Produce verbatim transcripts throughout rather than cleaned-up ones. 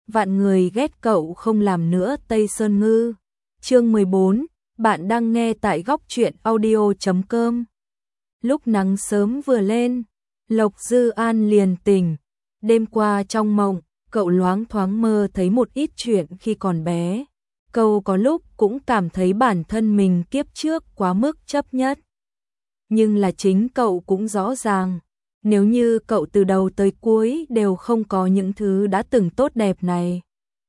vạn người ghét cậu không làm nữa Tây Sơn Ngư. Chương mười bốn, bạn đang nghe tại góc truyện audio chấm com. Lúc nắng sớm vừa lên, Lộc Dư An liền tỉnh. Đêm qua trong mộng, cậu loáng thoáng mơ thấy một ít chuyện khi còn bé. Cậu có lúc cũng cảm thấy bản thân mình kiếp trước quá mức chấp nhất. Nhưng là chính cậu cũng rõ ràng, nếu như cậu từ đầu tới cuối đều không có những thứ đã từng tốt đẹp này,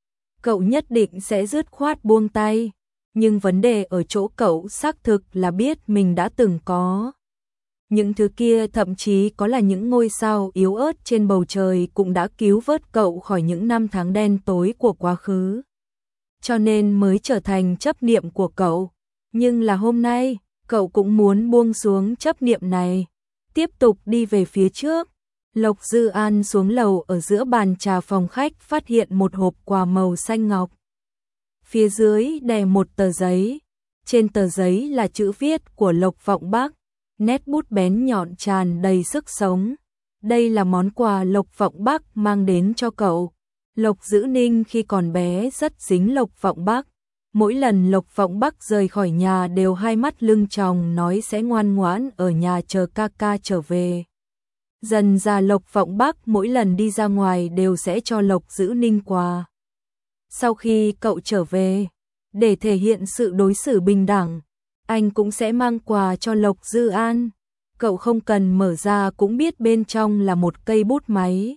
cậu nhất định sẽ dứt khoát buông tay. Nhưng vấn đề ở chỗ cậu xác thực là biết mình đã từng có. Những thứ kia thậm chí có là những ngôi sao yếu ớt trên bầu trời cũng đã cứu vớt cậu khỏi những năm tháng đen tối của quá khứ. Cho nên mới trở thành chấp niệm của cậu. Nhưng là hôm nay, cậu cũng muốn buông xuống chấp niệm này, tiếp tục đi về phía trước. Lộc Dư An xuống lầu, ở giữa bàn trà phòng khách phát hiện một hộp quà màu xanh ngọc. Phía dưới đè một tờ giấy, trên tờ giấy là chữ viết của Lộc Vọng Bắc, nét bút bén nhọn tràn đầy sức sống. Đây là món quà Lộc Vọng Bắc mang đến cho cậu. Lộc Dữ Ninh khi còn bé rất dính Lộc Vọng Bắc. Mỗi lần Lộc Vọng Bắc rời khỏi nhà đều hai mắt lưng tròng nói sẽ ngoan ngoãn ở nhà chờ ca ca trở về. Dần ra Lộc Vọng Bắc mỗi lần đi ra ngoài đều sẽ cho Lộc Dữ Ninh quà. Sau khi cậu trở về, để thể hiện sự đối xử bình đẳng, anh cũng sẽ mang quà cho Lộc Dư An. Cậu không cần mở ra cũng biết bên trong là một cây bút máy.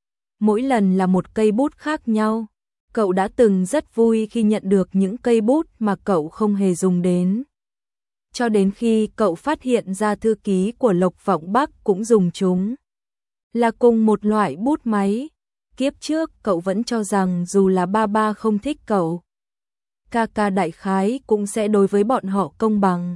Mỗi lần là một cây bút khác nhau. Cậu đã từng rất vui khi nhận được những cây bút mà cậu không hề dùng đến. Cho đến khi cậu phát hiện ra thư ký của Lộc Vọng Bắc cũng dùng chúng. Là cùng một loại bút máy. Kiếp trước cậu vẫn cho rằng dù là ba ba không thích cậu, ca ca đại khái cũng sẽ đối với bọn họ công bằng.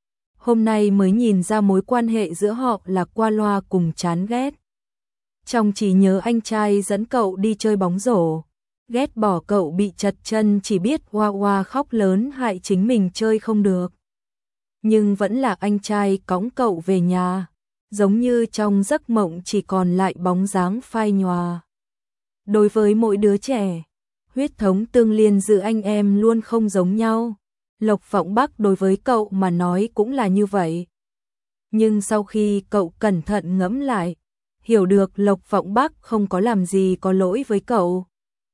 Hôm nay mới nhìn ra mối quan hệ giữa họ là qua loa cùng chán ghét. Trong chỉ nhớ anh trai dẫn cậu đi chơi bóng rổ, ghét bỏ cậu bị trật chân chỉ biết hoa hoa khóc lớn hại chính mình chơi không được. Nhưng vẫn là anh trai cõng cậu về nhà, giống như trong giấc mộng chỉ còn lại bóng dáng phai nhòa. Đối với mỗi đứa trẻ, huyết thống tương liên giữa anh em luôn không giống nhau. Lộc Vọng Bắc đối với cậu mà nói cũng là như vậy. Nhưng sau khi cậu cẩn thận ngẫm lại, hiểu được Lộc Vọng Bắc không có làm gì có lỗi với cậu.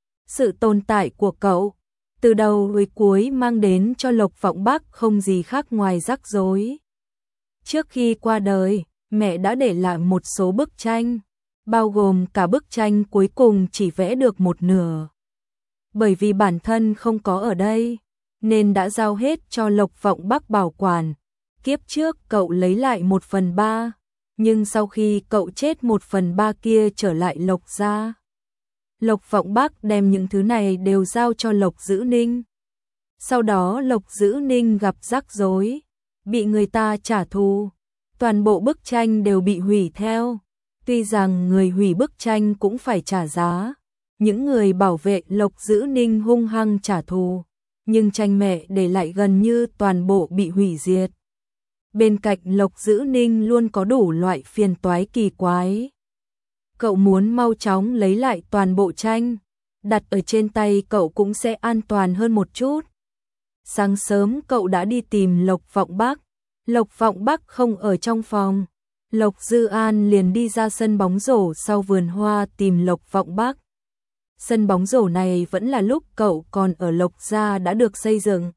Sự tồn tại của cậu, từ đầu tới cuối mang đến cho Lộc Vọng Bắc không gì khác ngoài rắc rối. Trước khi qua đời, mẹ đã để lại một số bức tranh, bao gồm cả bức tranh cuối cùng chỉ vẽ được một nửa. Bởi vì bản thân không có ở đây, nên đã giao hết cho Lộc Vọng Bắc bảo quản. Kiếp trước cậu lấy lại một phần ba, nhưng sau khi cậu chết một phần ba kia trở lại Lộc gia. Lộc Vọng Bắc đem những thứ này đều giao cho Lộc Dữ Ninh. Sau đó Lộc Dữ Ninh gặp rắc rối, bị người ta trả thù, toàn bộ bức tranh đều bị hủy theo. Tuy rằng người hủy bức tranh cũng phải trả giá, những người bảo vệ Lộc Dữ Ninh hung hăng trả thù, nhưng tranh mẹ để lại gần như toàn bộ bị hủy diệt. Bên cạnh Lộc Dữ Ninh luôn có đủ loại phiền toái kỳ quái. Cậu muốn mau chóng lấy lại toàn bộ tranh, đặt ở trên tay cậu cũng sẽ an toàn hơn một chút. Sáng sớm cậu đã đi tìm Lộc Vọng Bắc. Lộc Vọng Bắc không ở trong phòng. Lộc Dư An liền đi ra sân bóng rổ sau vườn hoa tìm Lộc Vọng Bắc. Sân bóng rổ này vẫn là lúc cậu còn ở Lộc gia đã được xây dựng.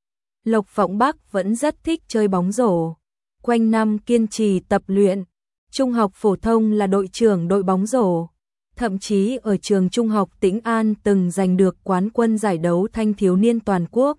Lộc Vọng Bắc vẫn rất thích chơi bóng rổ, quanh năm kiên trì tập luyện. Trung học phổ thông là đội trưởng đội bóng rổ, thậm chí ở trường trung học Tĩnh An từng giành được quán quân giải đấu thanh thiếu niên toàn quốc,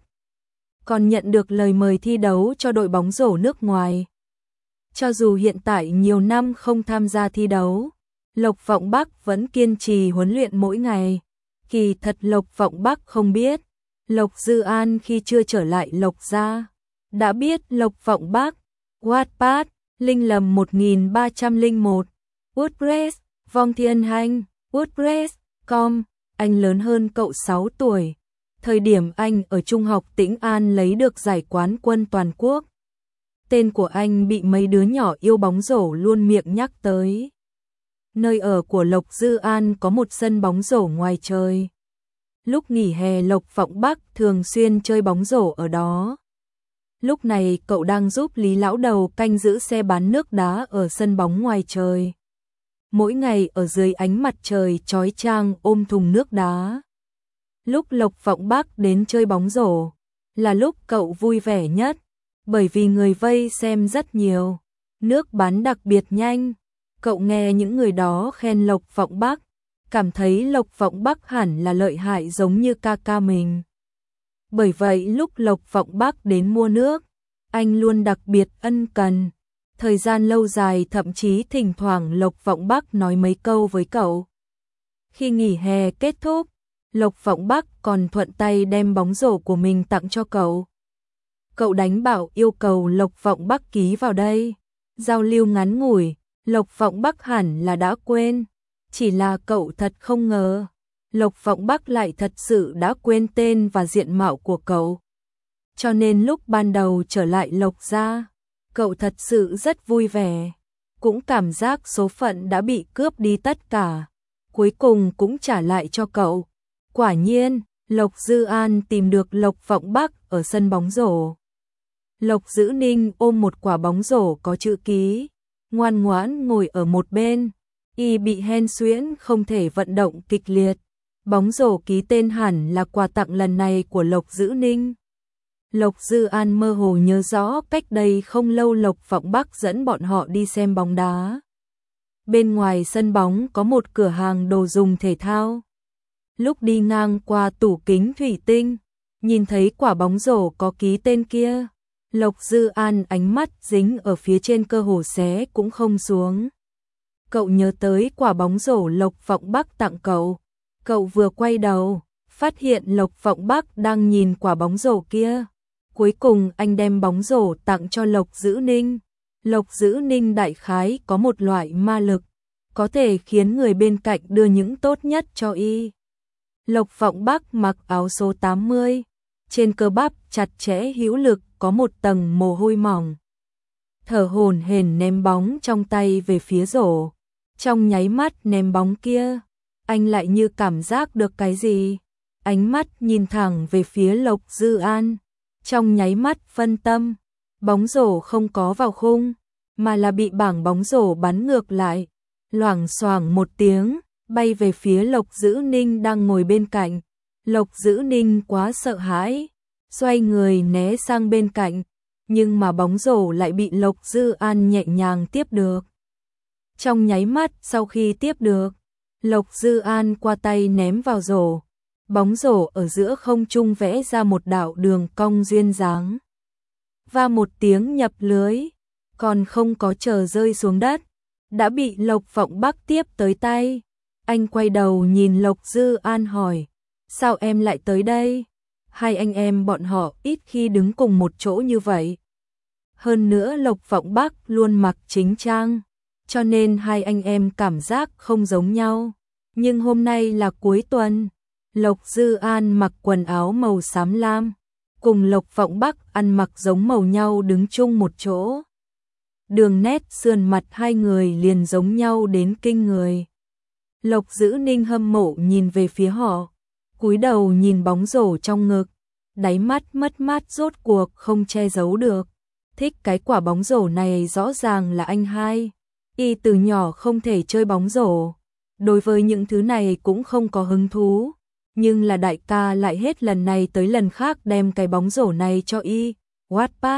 còn nhận được lời mời thi đấu cho đội bóng rổ nước ngoài. Cho dù hiện tại nhiều năm không tham gia thi đấu, Lộc Vọng Bắc vẫn kiên trì huấn luyện mỗi ngày. Kỳ thật Lộc Vọng Bắc không biết, Lộc Dư An khi chưa trở lại Lộc gia, đã biết Lộc Vọng Bắc. Wattpad, Linh Lầm một nghìn ba trăm lẻ một, WordPress, Vong Thiên Hành, WordPress chấm com, anh lớn hơn cậu sáu tuổi. Thời điểm anh ở Trung học Tĩnh An lấy được giải quán quân toàn quốc. Tên của anh bị mấy đứa nhỏ yêu bóng rổ luôn miệng nhắc tới. Nơi ở của Lộc Dư An có một sân bóng rổ ngoài trời. Lúc nghỉ hè Lộc Vọng Bắc thường xuyên chơi bóng rổ ở đó. Lúc này cậu đang giúp Lý Lão Đầu canh giữ xe bán nước đá ở sân bóng ngoài trời. Mỗi ngày ở dưới ánh mặt trời chói chang ôm thùng nước đá. Lúc Lộc Vọng Bắc đến chơi bóng rổ là lúc cậu vui vẻ nhất, bởi vì người vây xem rất nhiều, nước bán đặc biệt nhanh. Cậu nghe những người đó khen Lộc Vọng Bắc, cảm thấy Lộc Vọng Bắc hẳn là lợi hại giống như ca ca mình. Bởi vậy lúc Lộc Vọng Bắc đến mua nước, anh luôn đặc biệt ân cần. Thời gian lâu dài thậm chí thỉnh thoảng Lộc Vọng Bắc nói mấy câu với cậu. Khi nghỉ hè kết thúc, Lộc Vọng Bắc còn thuận tay đem bóng rổ của mình tặng cho cậu. Cậu đánh bảo yêu cầu Lộc Vọng Bắc ký vào đây. Giao lưu ngắn ngủi, Lộc Vọng Bắc hẳn là đã quên. Chỉ là cậu thật không ngờ, Lộc Vọng Bắc lại thật sự đã quên tên và diện mạo của cậu. Cho nên lúc ban đầu trở lại Lộc gia, cậu thật sự rất vui vẻ, cũng cảm giác số phận đã bị cướp đi tất cả, cuối cùng cũng trả lại cho cậu. Quả nhiên, Lộc Dư An tìm được Lộc Vọng Bắc ở sân bóng rổ. Lộc Dữ Ninh ôm một quả bóng rổ có chữ ký, ngoan ngoãn ngồi ở một bên, y bị hen suyễn không thể vận động kịch liệt. Bóng rổ ký tên hẳn là quà tặng lần này của Lộc Dữ Ninh. Lộc Dư An mơ hồ nhớ rõ cách đây không lâu Lộc Vọng Bắc dẫn bọn họ đi xem bóng đá. Bên ngoài sân bóng có một cửa hàng đồ dùng thể thao. Lúc đi ngang qua tủ kính thủy tinh, nhìn thấy quả bóng rổ có ký tên kia, Lộc Dư An ánh mắt dính ở phía trên cơ hồ xé cũng không xuống. Cậu nhớ tới quả bóng rổ Lộc Vọng Bắc tặng cậu. Cậu vừa quay đầu, phát hiện Lộc Vọng Bắc đang nhìn quả bóng rổ kia. Cuối cùng anh đem bóng rổ tặng cho Lộc Dữ Ninh. Lộc Dữ Ninh đại khái có một loại ma lực, có thể khiến người bên cạnh đưa những tốt nhất cho y. Lộc Vọng Bắc mặc áo số tám mươi, trên cơ bắp chặt chẽ hữu lực có một tầng mồ hôi mỏng. Thở hổn hển ném bóng trong tay về phía rổ. Trong nháy mắt ném bóng kia, anh lại như cảm giác được cái gì. Ánh mắt nhìn thẳng về phía Lộc Dư An. Trong nháy mắt phân tâm, bóng rổ không có vào khung, mà là bị bảng bóng rổ bắn ngược lại. Loảng xoảng một tiếng, bay về phía Lộc Dữ Ninh đang ngồi bên cạnh. Lộc Dữ Ninh quá sợ hãi, xoay người né sang bên cạnh, nhưng mà bóng rổ lại bị Lộc Dư An nhẹ nhàng tiếp được. Trong nháy mắt sau khi tiếp được, Lộc Dư An qua tay ném vào rổ. Bóng rổ ở giữa không trung vẽ ra một đạo đường cong duyên dáng. Và một tiếng nhập lưới, còn không có chờ rơi xuống đất, đã bị Lộc Vọng Bắc tiếp tới tay. Anh quay đầu nhìn Lộc Dư An hỏi, sao em lại tới đây? Hai anh em bọn họ ít khi đứng cùng một chỗ như vậy. Hơn nữa Lộc Vọng Bắc luôn mặc chính trang, cho nên hai anh em cảm giác không giống nhau. Nhưng hôm nay là cuối tuần, Lộc Dư An mặc quần áo màu xám lam, cùng Lộc Vọng Bắc ăn mặc giống màu nhau đứng chung một chỗ. Đường nét sườn mặt hai người liền giống nhau đến kinh người. Lộc Dữ Ninh hâm mộ nhìn về phía họ, cúi đầu nhìn bóng rổ trong ngực, đáy mắt mất mát rốt cuộc không che giấu được. Thích cái quả bóng rổ này rõ ràng là anh hai. Y từ nhỏ không thể chơi bóng rổ, đối với những thứ này cũng không có hứng thú. Nhưng là đại ca lại hết lần này tới lần khác đem cái bóng rổ này cho y. Wattpad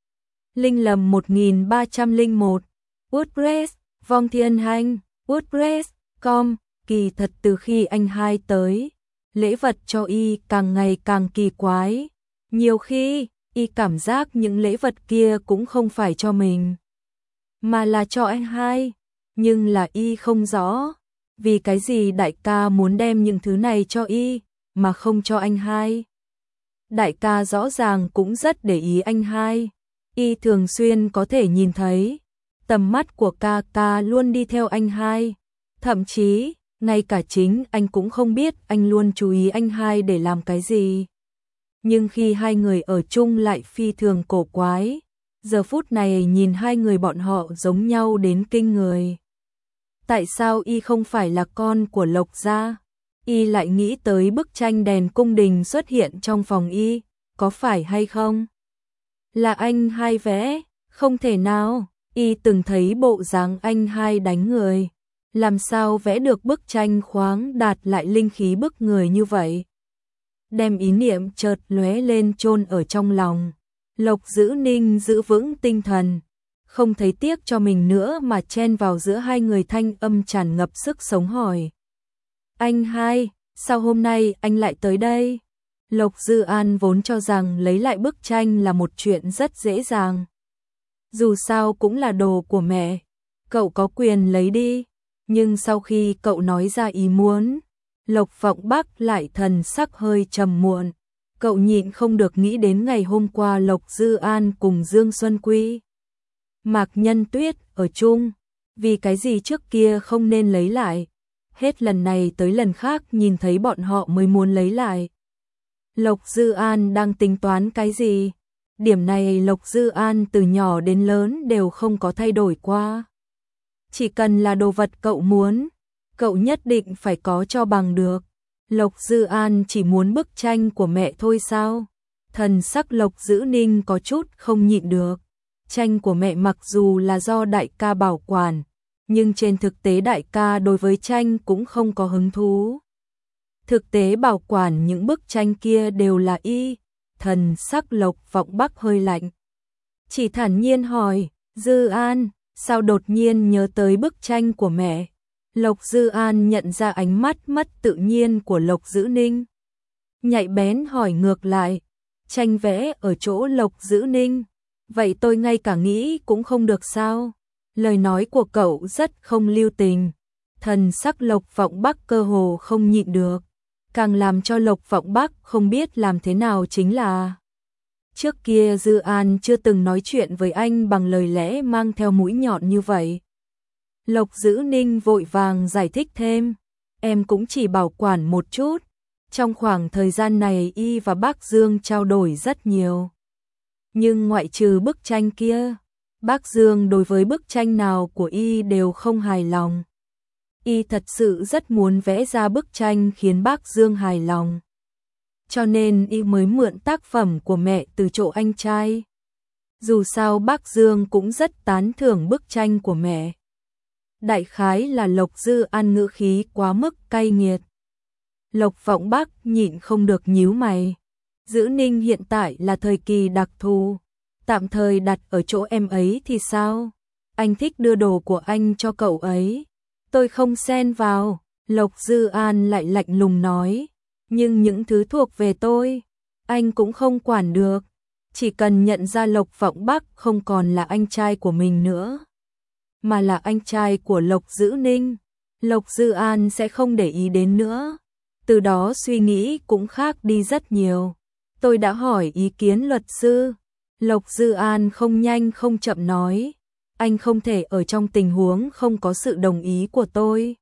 Linh lầm một nghìn ba trăm lẻ một WordPress Vong Thiên Hành WordPress com. Kỳ thật từ khi anh hai tới, lễ vật cho y càng ngày càng kỳ quái. Nhiều khi y cảm giác những lễ vật kia cũng không phải cho mình, mà là cho anh hai. Nhưng là y không rõ vì cái gì đại ca muốn đem những thứ này cho y, mà không cho anh hai. Đại ca rõ ràng cũng rất để ý anh hai. Y thường xuyên có thể nhìn thấy, tầm mắt của ca ca luôn đi theo anh hai. Thậm chí, ngay cả chính anh cũng không biết anh luôn chú ý anh hai để làm cái gì. Nhưng khi hai người ở chung lại phi thường cổ quái. Giờ phút này nhìn hai người bọn họ giống nhau đến kinh người. Tại sao y không phải là con của Lộc gia? Y lại nghĩ tới bức tranh đèn cung đình xuất hiện trong phòng Y, có phải hay không? Là anh hai vẽ, không thể nào, Y từng thấy bộ dáng anh hai đánh người. Làm sao vẽ được bức tranh khoáng đạt lại linh khí bức người như vậy? Đem ý niệm chợt lóe lên chôn ở trong lòng. Lộc Dữ Ninh giữ vững tinh thần, không thấy tiếc cho mình nữa mà chen vào giữa hai người, thanh âm tràn ngập sức sống hỏi. Anh hai, sao hôm nay anh lại tới đây? Lộc Dư An vốn cho rằng lấy lại bức tranh là một chuyện rất dễ dàng. Dù sao cũng là đồ của mẹ, cậu có quyền lấy đi. Nhưng sau khi cậu nói ra ý muốn, Lộc Vọng Bắc lại thần sắc hơi trầm muộn. Cậu nhịn không được nghĩ đến ngày hôm qua Lộc Dư An cùng Dương Xuân Quy, Mạc Nhân Tuyết ở chung, vì cái gì trước kia không nên lấy lại. Hết lần này tới lần khác nhìn thấy bọn họ mới muốn lấy lại. Lộc Dư An đang tính toán cái gì? Điểm này Lộc Dư An từ nhỏ đến lớn đều không có thay đổi qua. Chỉ cần là đồ vật cậu muốn, cậu nhất định phải có cho bằng được. Lộc Dư An chỉ muốn bức tranh của mẹ thôi sao? Thần sắc Lộc Dữ Ninh có chút không nhịn được. Tranh của mẹ mặc dù là do đại ca bảo quản, nhưng trên thực tế đại ca đối với tranh cũng không có hứng thú. Thực tế bảo quản những bức tranh kia đều là Y. Thần sắc Lộc Vọng Bắc hơi lạnh, chỉ thản nhiên hỏi, Dư An, sao đột nhiên nhớ tới bức tranh của mẹ? Lộc Dư An nhận ra ánh mắt mất tự nhiên của Lộc Dữ Ninh, nhạy bén hỏi ngược lại, tranh vẽ ở chỗ Lộc Dữ Ninh, vậy tôi ngay cả nghĩ cũng không được sao? Lời nói của cậu rất không lưu tình. Thần sắc Lộc Vọng Bắc cơ hồ không nhịn được, càng làm cho Lộc Vọng Bắc không biết làm thế nào chính là trước kia Dư An chưa từng nói chuyện với anh bằng lời lẽ mang theo mũi nhọn như vậy. Lộc Dữ Ninh vội vàng giải thích thêm, em cũng chỉ bảo quản một chút. Trong khoảng thời gian này Y và bác Dương trao đổi rất nhiều. Nhưng ngoại trừ bức tranh kia, bác Dương đối với bức tranh nào của Y đều không hài lòng. Y thật sự rất muốn vẽ ra bức tranh khiến bác Dương hài lòng. Cho nên Y mới mượn tác phẩm của mẹ từ chỗ anh trai. Dù sao bác Dương cũng rất tán thưởng bức tranh của mẹ. Đại khái là Lộc Dư An ngữ khí quá mức cay nghiệt. Lộc Vọng Bắc nhịn không được nhíu mày. Dữ Ninh hiện tại là thời kỳ đặc thù, tạm thời đặt ở chỗ em ấy thì sao? Anh thích đưa đồ của anh cho cậu ấy, tôi không xen vào. Lộc Dư An lại lạnh lùng nói, nhưng những thứ thuộc về tôi, anh cũng không quản được. Chỉ cần nhận ra Lộc Vọng Bắc không còn là anh trai của mình nữa, mà là anh trai của Lộc Dữ Ninh, Lộc Dư An sẽ không để ý đến nữa. Từ đó suy nghĩ cũng khác đi rất nhiều. Tôi đã hỏi ý kiến luật sư. Lộc Dư An không nhanh không chậm nói, anh không thể ở trong tình huống không có sự đồng ý của tôi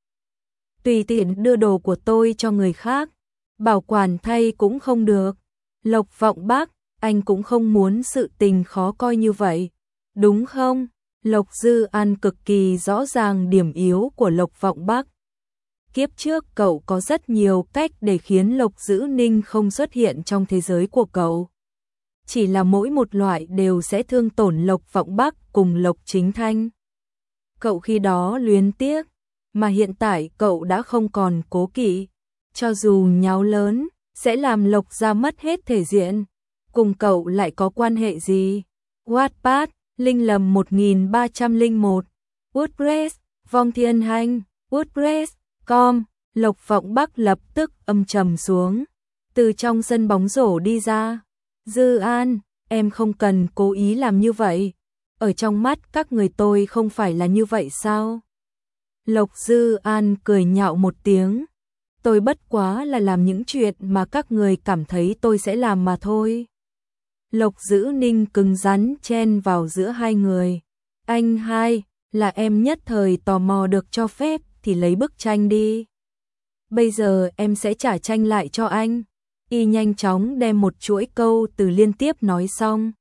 tùy tiện đưa đồ của tôi cho người khác, bảo quản thay cũng không được. Lộc Vọng Bắc, anh cũng không muốn sự tình khó coi như vậy, đúng không? Lộc Dư An cực kỳ rõ ràng điểm yếu của Lộc Vọng Bắc. Kiếp trước cậu có rất nhiều cách để khiến Lộc Dữ Ninh không xuất hiện trong thế giới của cậu. Chỉ là mỗi một loại đều sẽ thương tổn Lộc Vọng Bắc cùng Lộc Chính Thanh. Cậu khi đó luyến tiếc, mà hiện tại cậu đã không còn cố kỵ. Cho dù nháo lớn, sẽ làm Lộc ra mất hết thể diện. Cùng cậu lại có quan hệ gì? Wattpad, Linh Lầm một nghìn ba trăm lẻ một, WordPress, Vong Thiên Hành, WordPress, com. Lộc Vọng Bắc lập tức âm trầm xuống, từ trong sân bóng rổ đi ra. Dư An, em không cần cố ý làm như vậy. Ở trong mắt các người tôi không phải là như vậy sao? Lộc Dư An cười nhạo một tiếng. Tôi bất quá là làm những chuyện mà các người cảm thấy tôi sẽ làm mà thôi. Lộc Dữ Ninh cứng rắn chen vào giữa hai người. Anh hai, là em nhất thời tò mò được cho phép thì lấy bức tranh đi. Bây giờ em sẽ trả tranh lại cho anh. Y nhanh chóng đem một chuỗi câu từ liên tiếp nói xong.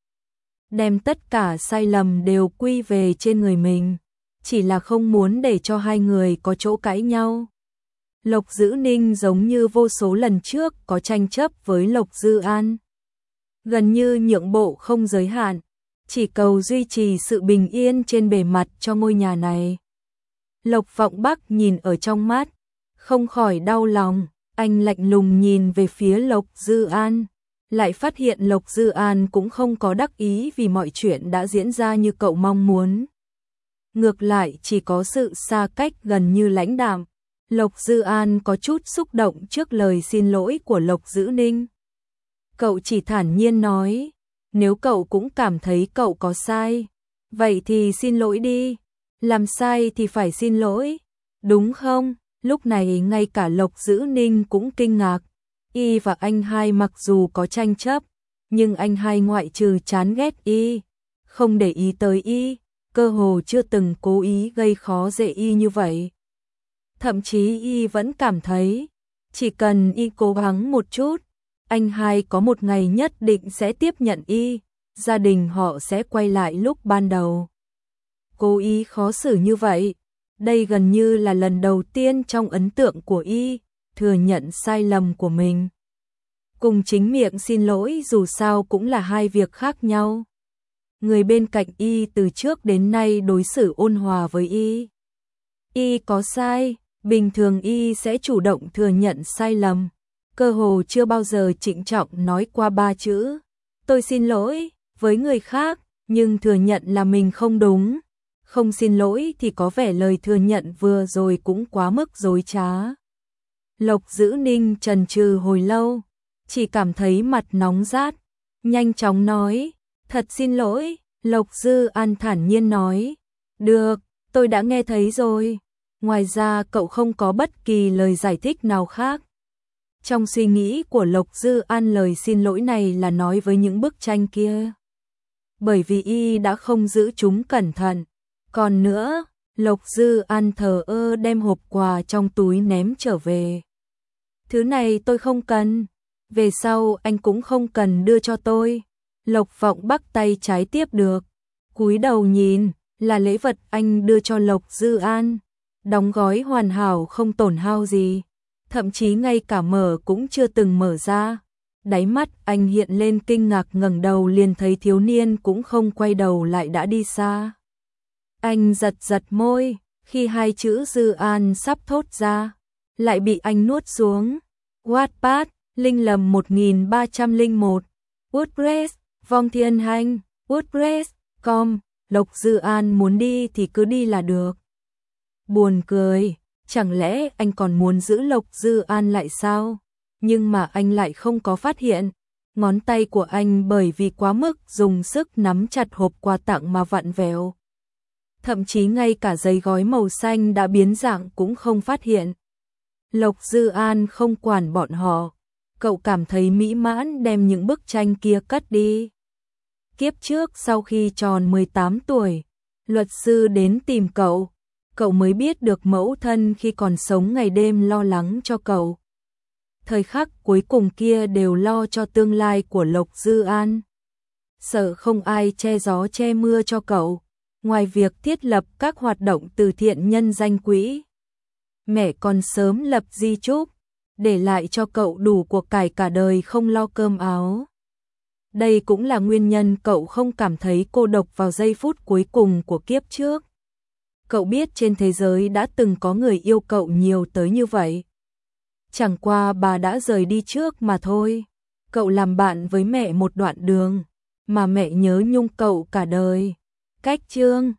Đem tất cả sai lầm đều quy về trên người mình. Chỉ là không muốn để cho hai người có chỗ cãi nhau. Lộc Dữ Ninh giống như vô số lần trước có tranh chấp với Lộc Dư An. Gần như nhượng bộ không giới hạn, chỉ cầu duy trì sự bình yên trên bề mặt cho ngôi nhà này. Lộc Vọng Bắc nhìn ở trong mắt, không khỏi đau lòng, anh lạnh lùng nhìn về phía Lộc Dư An, lại phát hiện Lộc Dư An cũng không có đắc ý vì mọi chuyện đã diễn ra như cậu mong muốn. Ngược lại chỉ có sự xa cách gần như lãnh đạm. Lộc Dư An có chút xúc động trước lời xin lỗi của Lộc Dữ Ninh. Cậu chỉ thản nhiên nói, nếu cậu cũng cảm thấy cậu có sai, vậy thì xin lỗi đi, làm sai thì phải xin lỗi, đúng không? Lúc này ngay cả Lộc Dữ Ninh cũng kinh ngạc, y và anh hai mặc dù có tranh chấp, nhưng anh hai ngoại trừ chán ghét y, không để ý tới y, cơ hồ chưa từng cố ý gây khó dễ y như vậy. Thậm chí y vẫn cảm thấy, chỉ cần y cố gắng một chút, anh hai có một ngày nhất định sẽ tiếp nhận y, gia đình họ sẽ quay lại lúc ban đầu. Cố ý khó xử như vậy, đây gần như là lần đầu tiên trong ấn tượng của y, thừa nhận sai lầm của mình. Cùng chính miệng xin lỗi dù sao cũng là hai việc khác nhau. Người bên cạnh y từ trước đến nay đối xử ôn hòa với y. Y có sai, bình thường y sẽ chủ động thừa nhận sai lầm, cơ hồ chưa bao giờ trịnh trọng nói qua ba chữ tôi xin lỗi với người khác, nhưng thừa nhận là mình không đúng, không xin lỗi thì có vẻ lời thừa nhận vừa rồi cũng quá mức dối trá. Lộc Dữ Ninh chần chừ hồi lâu, chỉ cảm thấy mặt nóng rát, nhanh chóng nói, thật xin lỗi. Lộc Dư An thản nhiên nói, được, tôi đã nghe thấy rồi. Ngoài ra cậu không có bất kỳ lời giải thích nào khác. Trong suy nghĩ của Lộc Dư An lời xin lỗi này là nói với những bức tranh kia. Bởi vì y đã không giữ chúng cẩn thận. Còn nữa, Lộc Dư An thờ ơ đem hộp quà trong túi ném trở về. Thứ này tôi không cần, về sau anh cũng không cần đưa cho tôi. Lộc Vọng Bắc tay trái tiếp được, cúi đầu nhìn, là lễ vật anh đưa cho Lộc Dư An. Đóng gói hoàn hảo không tổn hao gì, thậm chí ngay cả mở cũng chưa từng mở ra. Đáy mắt anh hiện lên kinh ngạc, ngẩng đầu liền thấy thiếu niên cũng không quay đầu lại đã đi xa. Anh giật giật môi, khi hai chữ Dư An sắp thốt ra, lại bị anh nuốt xuống. Wattpad, Linh Lầm một nghìn ba trăm lẻ một, WordPress, Vong Thiên Hành, WordPress chấm com, Lộc Dư An muốn đi thì cứ đi là được. Buồn cười, chẳng lẽ anh còn muốn giữ Lộc Dư An lại sao? Nhưng mà anh lại không có phát hiện, ngón tay của anh bởi vì quá mức dùng sức nắm chặt hộp quà tặng mà vặn vẹo. Thậm chí ngay cả giấy gói màu xanh đã biến dạng cũng không phát hiện. Lộc Dư An không quản bọn họ, cậu cảm thấy mỹ mãn đem những bức tranh kia cất đi. Kiếp trước sau khi tròn mười tám tuổi, luật sư đến tìm cậu, cậu mới biết được mẫu thân khi còn sống ngày đêm lo lắng cho cậu. Thời khắc cuối cùng kia đều lo cho tương lai của Lộc Dư An. Sợ không ai che gió che mưa cho cậu, ngoài việc thiết lập các hoạt động từ thiện nhân danh quỹ. Mẹ còn sớm lập di chúc, để lại cho cậu đủ của cải cả đời không lo cơm áo. Đây cũng là nguyên nhân cậu không cảm thấy cô độc vào giây phút cuối cùng của kiếp trước. Cậu biết trên thế giới đã từng có người yêu cậu nhiều tới như vậy. Chẳng qua bà đã rời đi trước mà thôi. Cậu làm bạn với mẹ một đoạn đường, mà mẹ nhớ nhung cậu cả đời. Cách chương